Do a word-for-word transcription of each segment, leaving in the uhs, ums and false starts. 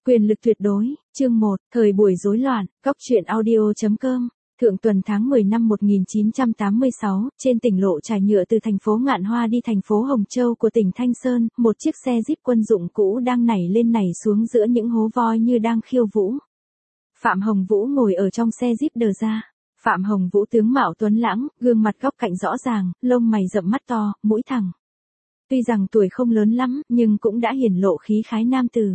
Quyền lực tuyệt đối, chương một, thời buổi rối loạn, góc truyện audio.com. Thượng tuần tháng mười năm một nghìn chín trăm tám mươi sáu, trên tỉnh lộ trải nhựa từ thành phố Ngạn Hoa đi thành phố Hồng Châu của tỉnh Thanh Sơn, một chiếc xe Jeep quân dụng cũ đang nảy lên nảy xuống giữa những hố voi như đang khiêu vũ. Phạm Hồng Vũ ngồi ở trong xe Jeep đờ ra. Phạm Hồng Vũ tướng mạo tuấn lãng, gương mặt góc cạnh rõ ràng, lông mày rậm mắt to, mũi thẳng. Tuy rằng tuổi không lớn lắm, nhưng cũng đã hiển lộ khí khái nam tử.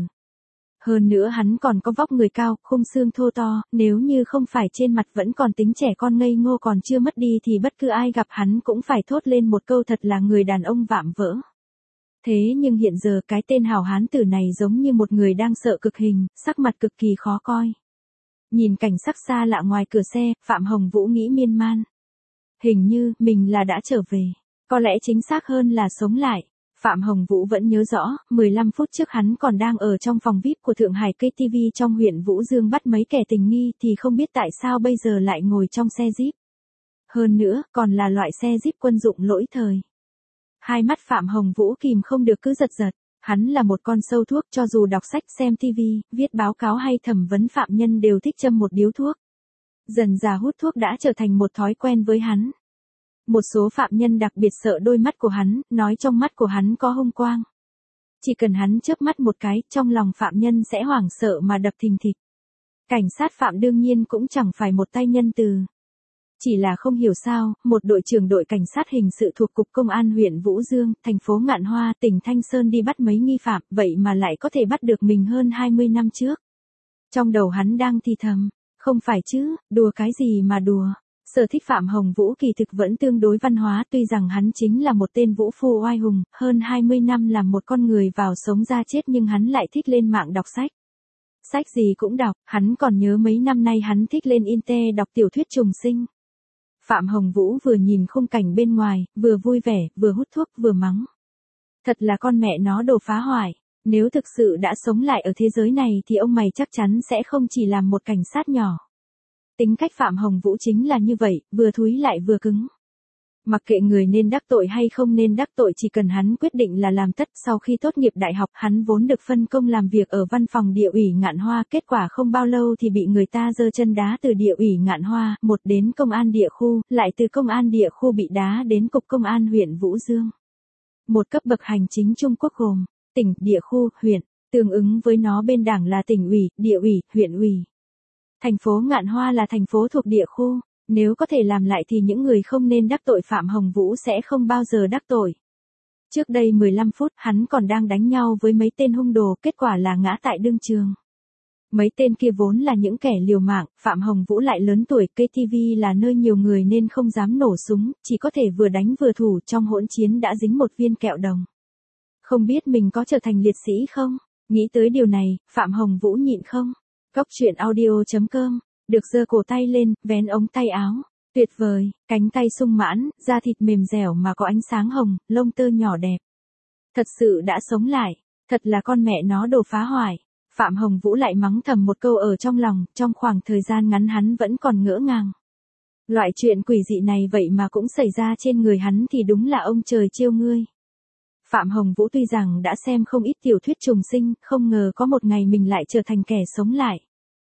Hơn nữa hắn còn có vóc người cao, khung xương thô to, nếu như không phải trên mặt vẫn còn tính trẻ con ngây ngô còn chưa mất đi thì bất cứ ai gặp hắn cũng phải thốt lên một câu thật là người đàn ông vạm vỡ. Thế nhưng hiện giờ cái tên hào hán tử này giống như một người đang sợ cực hình, sắc mặt cực kỳ khó coi. Nhìn cảnh sắc xa lạ ngoài cửa xe, Phạm Hồng Vũ nghĩ miên man. Hình như, mình là đã trở về. Có lẽ chính xác hơn là sống lại. Phạm Hồng Vũ vẫn nhớ rõ, mười lăm phút trước hắn còn đang ở trong phòng vi ai pi của Thượng Hải ca tê vê trong huyện Vũ Dương bắt mấy kẻ tình nghi thì không biết tại sao bây giờ lại ngồi trong xe Jeep. Hơn nữa, còn là loại xe Jeep quân dụng lỗi thời. Hai mắt Phạm Hồng Vũ kìm không được cứ giật giật. Hắn là một con sâu thuốc, cho dù đọc sách xem ti vi, viết báo cáo hay thẩm vấn phạm nhân đều thích châm một điếu thuốc. Dần dà hút thuốc đã trở thành một thói quen với hắn. Một số phạm nhân đặc biệt sợ đôi mắt của hắn, nói trong mắt của hắn có hung quang. Chỉ cần hắn chớp mắt một cái, trong lòng phạm nhân sẽ hoảng sợ mà đập thình thịch. Cảnh sát Phạm đương nhiên cũng chẳng phải một tay nhân từ. Chỉ là không hiểu sao, một đội trưởng đội cảnh sát hình sự thuộc Cục Công an huyện Vũ Dương, thành phố Ngạn Hoa, tỉnh Thanh Sơn đi bắt mấy nghi phạm, vậy mà lại có thể bắt được mình hơn hai mươi năm trước. Trong đầu hắn đang thì thầm, không phải chứ, đùa cái gì mà đùa. Sở thích Phạm Hồng Vũ kỳ thực vẫn tương đối văn hóa, tuy rằng hắn chính là một tên vũ phu oai hùng, hơn hai mươi năm làm một con người vào sống ra chết nhưng hắn lại thích lên mạng đọc sách. Sách gì cũng đọc, hắn còn nhớ mấy năm nay hắn thích lên Inte đọc tiểu thuyết trùng sinh. Phạm Hồng Vũ vừa nhìn khung cảnh bên ngoài, vừa vui vẻ, vừa hút thuốc, vừa mắng. Thật là con mẹ nó đồ phá hoại, nếu thực sự đã sống lại ở thế giới này thì ông mày chắc chắn sẽ không chỉ làm một cảnh sát nhỏ. Tính cách Phạm Hồng Vũ chính là như vậy, vừa thúi lại vừa cứng. Mặc kệ người nên đắc tội hay không nên đắc tội, chỉ cần hắn quyết định là làm tất. Sau khi tốt nghiệp đại học, hắn vốn được phân công làm việc ở văn phòng địa ủy Ngạn Hoa, kết quả không bao lâu thì bị người ta giơ chân đá từ địa ủy Ngạn Hoa, một đến công an địa khu, lại từ công an địa khu bị đá đến Cục Công an huyện Vũ Dương. Một cấp bậc hành chính Trung Quốc gồm tỉnh, địa khu, huyện, tương ứng với nó bên đảng là tỉnh ủy, địa ủy, huyện ủy. Thành phố Ngạn Hoa là thành phố thuộc địa khu. Nếu có thể làm lại thì những người không nên đắc tội Phạm Hồng Vũ sẽ không bao giờ đắc tội. Trước đây mười lăm phút hắn còn đang đánh nhau với mấy tên hung đồ, kết quả là ngã tại đương trường. Mấy tên kia vốn là những kẻ liều mạng, Phạm Hồng Vũ lại lớn tuổi, ca tê vê là nơi nhiều người nên không dám nổ súng, chỉ có thể vừa đánh vừa thủ, trong hỗn chiến đã dính một viên kẹo đồng. Không biết mình có trở thành liệt sĩ không? Nghĩ tới điều này, Phạm Hồng Vũ nhịn không? Góc truyện audio.com. Được giơ cổ tay lên, vén ống tay áo. Tuyệt vời, cánh tay sung mãn, da thịt mềm dẻo mà có ánh sáng hồng, lông tơ nhỏ đẹp. Thật sự đã sống lại, thật là con mẹ nó đồ phá hoại. Phạm Hồng Vũ lại mắng thầm một câu ở trong lòng, trong khoảng thời gian ngắn hắn vẫn còn ngỡ ngàng. Loại chuyện quỷ dị này vậy mà cũng xảy ra trên người hắn thì đúng là ông trời trêu ngươi. Phạm Hồng Vũ tuy rằng đã xem không ít tiểu thuyết trùng sinh, không ngờ có một ngày mình lại trở thành kẻ sống lại.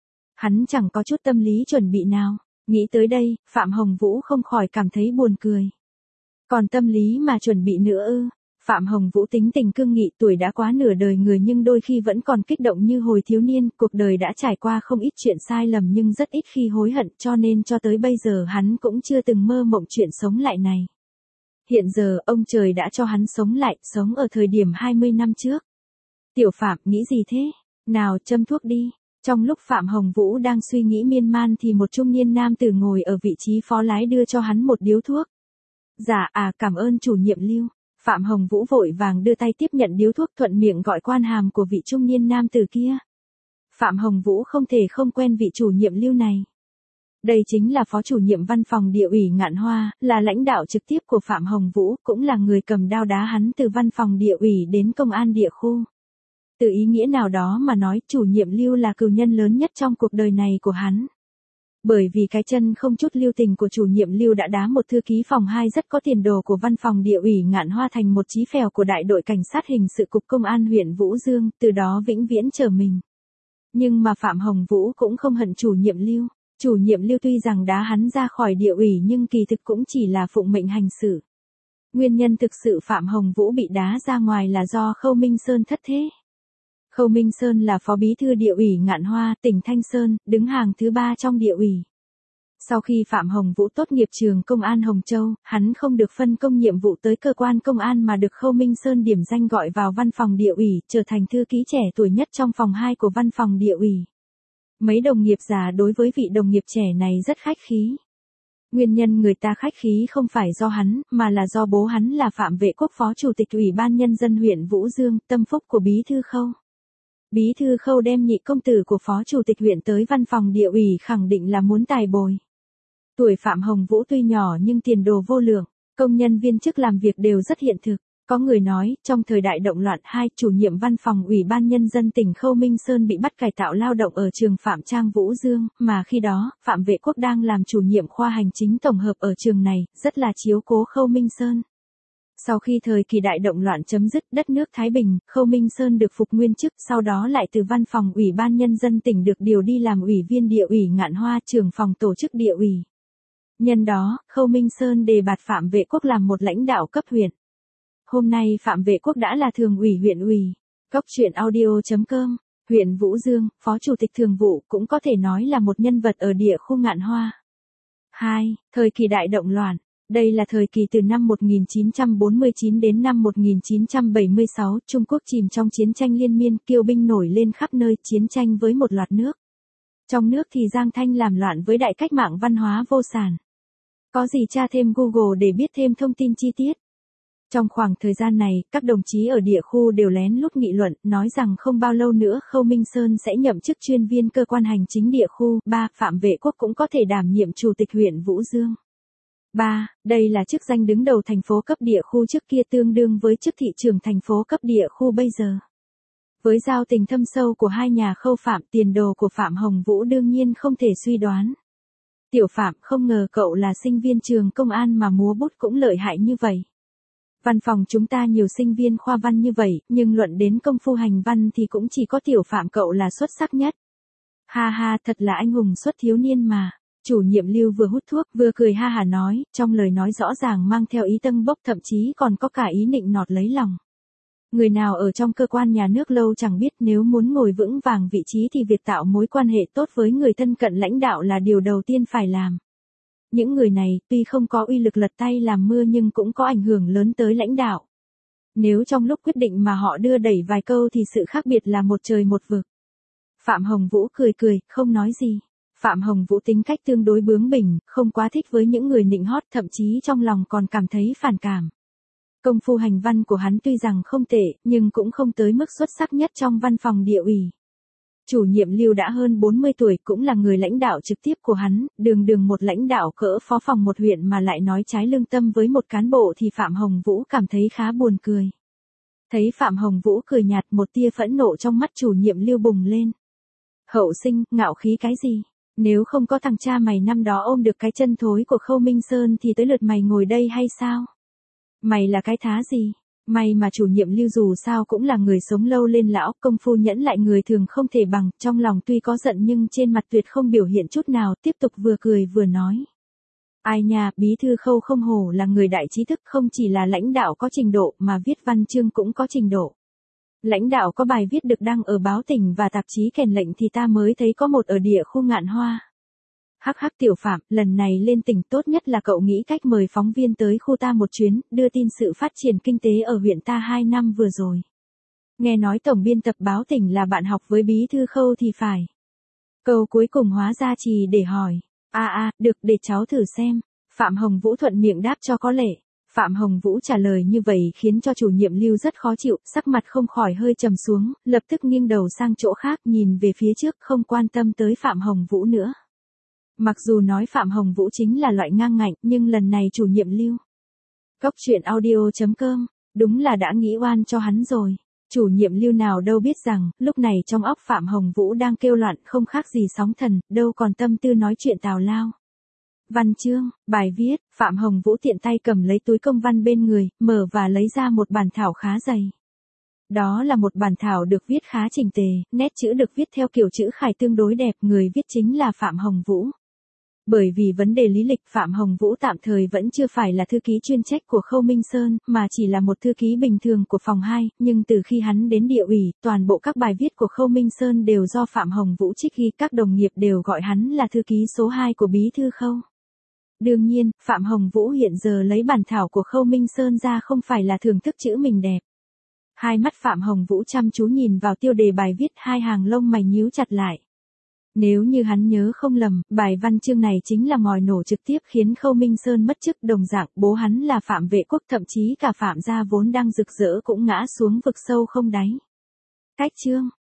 Hắn chẳng có chút tâm lý chuẩn bị nào. Nghĩ tới đây, Phạm Hồng Vũ không khỏi cảm thấy buồn cười. Còn tâm lý mà chuẩn bị nữa ư? Phạm Hồng Vũ tính tình cương nghị, tuổi đã quá nửa đời người nhưng đôi khi vẫn còn kích động như hồi thiếu niên. Cuộc đời đã trải qua không ít chuyện sai lầm nhưng rất ít khi hối hận, cho nên cho tới bây giờ hắn cũng chưa từng mơ mộng chuyện sống lại này. Hiện giờ ông trời đã cho hắn sống lại, sống ở thời điểm hai mươi năm trước. Tiểu Phạm, nghĩ gì thế? Nào, châm thuốc đi. Trong lúc Phạm Hồng Vũ đang suy nghĩ miên man thì một trung niên nam tử ngồi ở vị trí phó lái đưa cho hắn một điếu thuốc. Dạ à, cảm ơn chủ nhiệm Lưu. Phạm Hồng Vũ vội vàng đưa tay tiếp nhận điếu thuốc, thuận miệng gọi quan hàm của vị trung niên nam tử kia. Phạm Hồng Vũ không thể không quen vị chủ nhiệm Lưu này. Đây chính là phó chủ nhiệm văn phòng địa ủy Ngạn Hoa, là lãnh đạo trực tiếp của Phạm Hồng Vũ, cũng là người cầm đao đá hắn từ văn phòng địa ủy đến công an địa khu. Từ ý nghĩa nào đó mà nói, chủ nhiệm Lưu là cừu nhân lớn nhất trong cuộc đời này của hắn. Bởi vì cái chân không chút lưu tình của chủ nhiệm Lưu đã đá một thư ký phòng hai rất có tiền đồ của văn phòng địa ủy Ngạn Hoa thành một chí phèo của đại đội cảnh sát hình sự Cục Công an huyện Vũ Dương, từ đó vĩnh viễn trở mình. Nhưng mà Phạm Hồng Vũ cũng không hận chủ nhiệm Lưu. Chủ nhiệm Lưu tuy rằng đá hắn ra khỏi địa ủy nhưng kỳ thực cũng chỉ là phụng mệnh hành sự. Nguyên nhân thực sự Phạm Hồng Vũ bị đá ra ngoài là do Khâu Minh Sơn thất thế. Khâu Minh Sơn là phó bí thư địa ủy Ngạn Hoa, tỉnh Thanh Sơn, đứng hàng thứ ba trong địa ủy. Sau khi Phạm Hồng Vũ tốt nghiệp trường công an Hồng Châu, hắn không được phân công nhiệm vụ tới cơ quan công an mà được Khâu Minh Sơn điểm danh gọi vào văn phòng địa ủy, trở thành thư ký trẻ tuổi nhất trong phòng hai của văn phòng địa ủy. Mấy đồng nghiệp già đối với vị đồng nghiệp trẻ này rất khách khí. Nguyên nhân người ta khách khí không phải do hắn, mà là do bố hắn là Phạm Vệ Quốc phó chủ tịch ủy ban nhân dân huyện Vũ Dương, tâm phúc của bí thư Khâu. Bí thư Khâu đem nhị công tử của phó chủ tịch huyện tới văn phòng địa ủy khẳng định là muốn tài bồi. Tuổi Phạm Hồng Vũ tuy nhỏ nhưng tiền đồ vô lượng, công nhân viên chức làm việc đều rất hiện thực. Có người nói, trong thời đại động loạn hai, chủ nhiệm văn phòng ủy ban nhân dân tỉnh Khâu Minh Sơn bị bắt cải tạo lao động ở trường Phạm Trang Vũ Dương, mà khi đó, Phạm Vệ Quốc đang làm chủ nhiệm khoa hành chính tổng hợp ở trường này, rất là chiếu cố Khâu Minh Sơn. Sau khi thời kỳ đại động loạn chấm dứt, đất nước Thái Bình, Khâu Minh Sơn được phục nguyên chức, sau đó lại từ văn phòng ủy ban nhân dân tỉnh được điều đi làm ủy viên địa ủy Ngạn Hoa, trưởng phòng tổ chức địa ủy. Nhân đó, Khâu Minh Sơn đề bạt Phạm Vệ Quốc làm một lãnh đạo cấp huyện. Hôm nay Phạm Vệ Quốc đã là thường ủy huyện ủy. Cóc truyện audio chấm com, huyện Vũ Dương, phó chủ tịch thường vụ cũng có thể nói là một nhân vật ở địa khu Ngạn Hoa. hai. Thời kỳ đại động loạn. Đây là thời kỳ từ năm một nghìn chín trăm bốn mươi chín đến năm một nghìn chín trăm bảy mươi sáu, Trung Quốc chìm trong chiến tranh liên miên, kiêu binh nổi lên khắp nơi, chiến tranh với một loạt nước. Trong nước thì Giang Thanh làm loạn với đại cách mạng văn hóa vô sản. Có gì tra thêm Google để biết thêm thông tin chi tiết. Trong khoảng thời gian này, các đồng chí ở địa khu đều lén lút nghị luận, nói rằng không bao lâu nữa Khâu Minh Sơn sẽ nhậm chức chuyên viên cơ quan hành chính địa khu. ba. Phạm Vệ Quốc cũng có thể đảm nhiệm chủ tịch huyện Vũ Dương. ba. Đây là chức danh đứng đầu thành phố cấp địa khu trước kia, tương đương với chức thị trưởng thành phố cấp địa khu bây giờ. Với giao tình thâm sâu của hai nhà Khâu Phạm, tiền đồ của Phạm Hồng Vũ đương nhiên không thể suy đoán. Tiểu Phạm, không ngờ cậu là sinh viên trường công an mà múa bút cũng lợi hại như vậy. Văn phòng chúng ta nhiều sinh viên khoa văn như vậy, nhưng luận đến công phu hành văn thì cũng chỉ có Tiểu Phạm cậu là xuất sắc nhất. Ha ha, thật là anh hùng xuất thiếu niên mà. Chủ nhiệm Lưu vừa hút thuốc vừa cười ha hả nói, trong lời nói rõ ràng mang theo ý tâng bốc, thậm chí còn có cả ý nịnh nọt lấy lòng. Người nào ở trong cơ quan nhà nước lâu chẳng biết, nếu muốn ngồi vững vàng vị trí thì việc tạo mối quan hệ tốt với người thân cận lãnh đạo là điều đầu tiên phải làm. Những người này, tuy không có uy lực lật tay làm mưa nhưng cũng có ảnh hưởng lớn tới lãnh đạo. Nếu trong lúc quyết định mà họ đưa đẩy vài câu thì sự khác biệt là một trời một vực. Phạm Hồng Vũ cười cười, không nói gì. Phạm Hồng Vũ tính cách tương đối bướng bỉnh, không quá thích với những người nịnh hót, thậm chí trong lòng còn cảm thấy phản cảm. Công phu hành văn của hắn tuy rằng không tệ, nhưng cũng không tới mức xuất sắc nhất trong văn phòng địa ủy. Chủ nhiệm Lưu đã hơn bốn mươi tuổi, cũng là người lãnh đạo trực tiếp của hắn, đường đường một lãnh đạo cỡ phó phòng một huyện mà lại nói trái lương tâm với một cán bộ thì Phạm Hồng Vũ cảm thấy khá buồn cười. Thấy Phạm Hồng Vũ cười nhạt, một tia phẫn nộ trong mắt chủ nhiệm Lưu bùng lên. Hậu sinh, ngạo khí cái gì? Nếu không có thằng cha mày năm đó ôm được cái chân thối của Khâu Minh Sơn thì tới lượt mày ngồi đây hay sao? Mày là cái thá gì? May mà chủ nhiệm Lưu dù sao cũng là người sống lâu lên lão, công phu nhẫn lại người thường không thể bằng, trong lòng tuy có giận nhưng trên mặt tuyệt không biểu hiện chút nào, tiếp tục vừa cười vừa nói. Ai nha, bí thư Khâu không hổ là người đại trí thức, không chỉ là lãnh đạo có trình độ mà viết văn chương cũng có trình độ. Lãnh đạo có bài viết được đăng ở báo tỉnh và tạp chí kèn lệnh thì ta mới thấy có một ở địa khu Ngạn Hoa. Hắc hắc Tiểu Phạm, lần này lên tỉnh tốt nhất là cậu nghĩ cách mời phóng viên tới khu ta một chuyến, đưa tin sự phát triển kinh tế ở huyện ta hai năm vừa rồi. Nghe nói tổng biên tập báo tỉnh là bạn học với bí thư Khâu thì phải. Câu cuối cùng hóa ra chỉ để hỏi. À à, được, để cháu thử xem. Phạm Hồng Vũ thuận miệng đáp cho có lệ. Phạm Hồng Vũ trả lời như vậy khiến cho chủ nhiệm Lưu rất khó chịu, sắc mặt không khỏi hơi trầm xuống, lập tức nghiêng đầu sang chỗ khác, nhìn về phía trước, không quan tâm tới Phạm Hồng Vũ nữa. Mặc dù nói Phạm Hồng Vũ chính là loại ngang ngạnh, nhưng lần này chủ nhiệm Lưu. Cóc truyện audio chấm com, đúng là đã nghĩ oan cho hắn rồi. Chủ nhiệm Lưu nào đâu biết rằng, lúc này trong óc Phạm Hồng Vũ đang kêu loạn không khác gì sóng thần, đâu còn tâm tư nói chuyện tào lao. Văn chương, bài viết, Phạm Hồng Vũ tiện tay cầm lấy túi công văn bên người, mở và lấy ra một bản thảo khá dày. Đó là một bản thảo được viết khá chỉnh tề, nét chữ được viết theo kiểu chữ khải tương đối đẹp, người viết chính là Phạm Hồng Vũ. Bởi vì vấn đề lý lịch, Phạm Hồng Vũ tạm thời vẫn chưa phải là thư ký chuyên trách của Khâu Minh Sơn, mà chỉ là một thư ký bình thường của phòng hai, nhưng từ khi hắn đến địa ủy, toàn bộ các bài viết của Khâu Minh Sơn đều do Phạm Hồng Vũ trích ghi, các đồng nghiệp đều gọi hắn là thư ký số hai của bí thư Khâu. Đương nhiên, Phạm Hồng Vũ hiện giờ lấy bản thảo của Khâu Minh Sơn ra không phải là thưởng thức chữ mình đẹp. Hai mắt Phạm Hồng Vũ chăm chú nhìn vào tiêu đề bài viết, hai hàng lông mày nhíu chặt lại. Nếu như hắn nhớ không lầm, bài văn chương này chính là ngòi nổ trực tiếp khiến Khâu Minh Sơn mất chức, đồng dạng, bố hắn là Phạm Vệ Quốc, thậm chí cả Phạm gia vốn đang rực rỡ cũng ngã xuống vực sâu không đáy. Cách chương